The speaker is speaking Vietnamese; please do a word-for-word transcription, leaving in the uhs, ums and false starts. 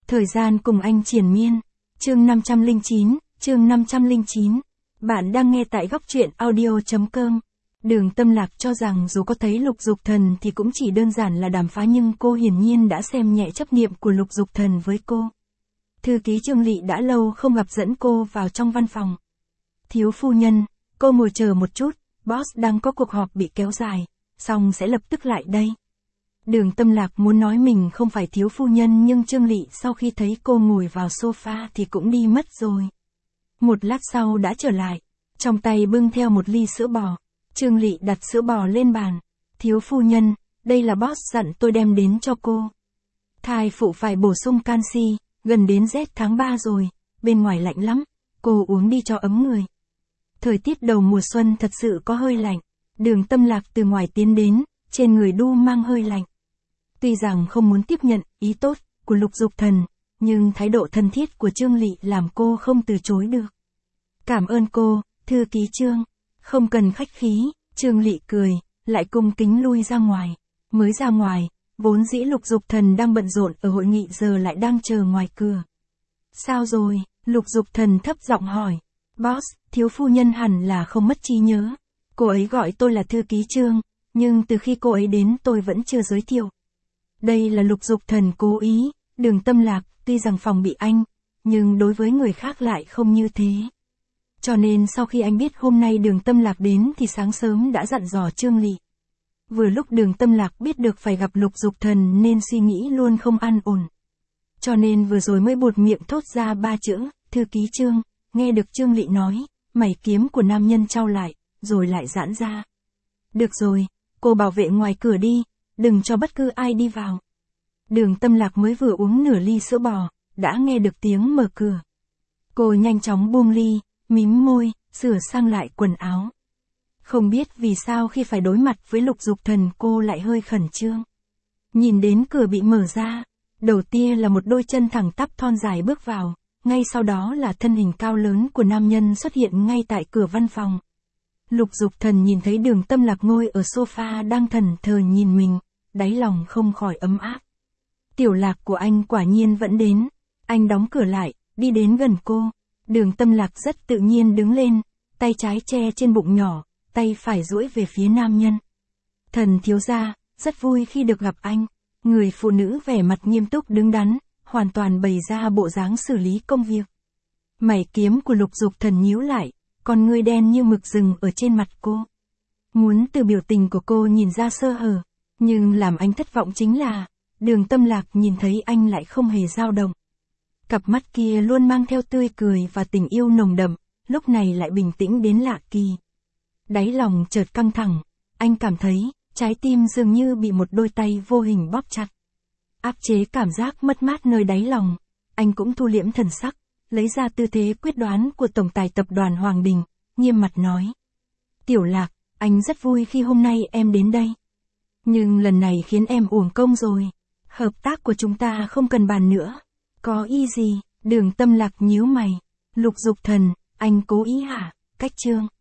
Thời gian cùng anh triền miên. Chương năm trăm lẻ chín, chương năm trăm lẻ chín. Bạn đang nghe tại góc truyện audio chấm com. Đường Tâm Lạc cho rằng dù có thấy Lục Dục Thần thì cũng chỉ đơn giản là đàm phán, nhưng cô hiển nhiên đã xem nhẹ chấp niệm của Lục Dục Thần với cô. Thư ký Trương Lị đã lâu không gặp dẫn cô vào trong văn phòng. Thiếu phu nhân, cô ngồi chờ một chút, boss đang có cuộc họp bị kéo dài, xong sẽ lập tức lại đây. Đường Tâm Lạc muốn nói mình không phải thiếu phu nhân, nhưng Trương Lị sau khi thấy cô ngồi vào sofa thì cũng đi mất rồi. Một lát sau đã trở lại, trong tay bưng theo một ly sữa bò. Trương Lị đặt sữa bò lên bàn. Thiếu phu nhân, đây là boss dặn tôi đem đến cho cô. Thai phụ phải bổ sung canxi, gần đến rét tháng ba rồi, bên ngoài lạnh lắm, cô uống đi cho ấm người. Thời tiết đầu mùa xuân thật sự có hơi lạnh. Đường Tâm Lạc từ ngoài tiến đến, trên người đu mang hơi lạnh. Tuy rằng không muốn tiếp nhận ý tốt của Lục Dục Thần, nhưng thái độ thân thiết của Trương Lị làm cô không từ chối được. Cảm ơn cô, thư ký Trương. Không cần khách khí, Trương Lị cười, lại cung kính lui ra ngoài. Mới ra ngoài, vốn dĩ Lục Dục Thần đang bận rộn ở hội nghị giờ lại đang chờ ngoài cửa. Sao rồi? Lục Dục Thần thấp giọng hỏi. Boss, thiếu phu nhân hẳn là không mất trí nhớ. Cô ấy gọi tôi là thư ký Trương, nhưng từ khi cô ấy đến tôi vẫn chưa giới thiệu. Đây là Lục Dục Thần cố ý. Đường Tâm Lạc, tuy rằng phòng bị anh, nhưng đối với người khác lại không như thế. Cho nên sau khi anh biết hôm nay Đường Tâm Lạc đến thì sáng sớm đã dặn dò Trương Lị. Vừa lúc Đường Tâm Lạc biết được phải gặp Lục Dục Thần nên suy nghĩ luôn không an ổn. Cho nên vừa rồi mới buột miệng thốt ra ba chữ, thư ký Trương. Nghe được Trương Lị nói, mày kiếm của nam nhân chau lại, rồi lại giãn ra. Được rồi, cô bảo vệ ngoài cửa đi, đừng cho bất cứ ai đi vào. Đường Tâm Lạc mới vừa uống nửa ly sữa bò, đã nghe được tiếng mở cửa. Cô nhanh chóng buông ly, mím môi, sửa sang lại quần áo. Không biết vì sao khi phải đối mặt với Lục Dục Thần cô lại hơi khẩn trương. Nhìn đến cửa bị mở ra, đầu tiên là một đôi chân thẳng tắp thon dài bước vào, ngay sau đó là thân hình cao lớn của nam nhân xuất hiện ngay tại cửa văn phòng. Lục Dục Thần nhìn thấy Đường Tâm Lạc ngồi ở sofa đang thẫn thờ nhìn mình, đáy lòng không khỏi ấm áp. Tiểu Lạc của anh quả nhiên vẫn đến. Anh đóng cửa lại, đi đến gần cô. Đường Tâm Lạc rất tự nhiên đứng lên, tay trái che trên bụng nhỏ, tay phải duỗi về phía nam nhân. Thần thiếu gia, rất vui khi được gặp anh. Người phụ nữ vẻ mặt nghiêm túc đứng đắn, hoàn toàn bày ra bộ dáng xử lý công việc. Mày kiếm của Lục Dục Thần nhíu lại, con ngươi đen như mực rừng ở trên mặt cô. Muốn từ biểu tình của cô nhìn ra sơ hở, nhưng làm anh thất vọng chính là, Đường Tâm Lạc nhìn thấy anh lại không hề dao động. Cặp mắt kia luôn mang theo tươi cười và tình yêu nồng đậm, lúc này lại bình tĩnh đến lạ kỳ. Đáy lòng chợt căng thẳng, anh cảm thấy, trái tim dường như bị một đôi tay vô hình bóp chặt. Áp chế cảm giác mất mát nơi đáy lòng, anh cũng thu liễm thần sắc, lấy ra tư thế quyết đoán của tổng tài tập đoàn Hoàng Đình, nghiêm mặt nói. Tiểu Lạc, anh rất vui khi hôm nay em đến đây. Nhưng lần này khiến em uổng công rồi. Hợp tác của chúng ta không cần bàn nữa. Có ý gì? Đường Tâm Lạc nhíu mày. Lục Dục Thần, anh cố ý hả? Cách Trương.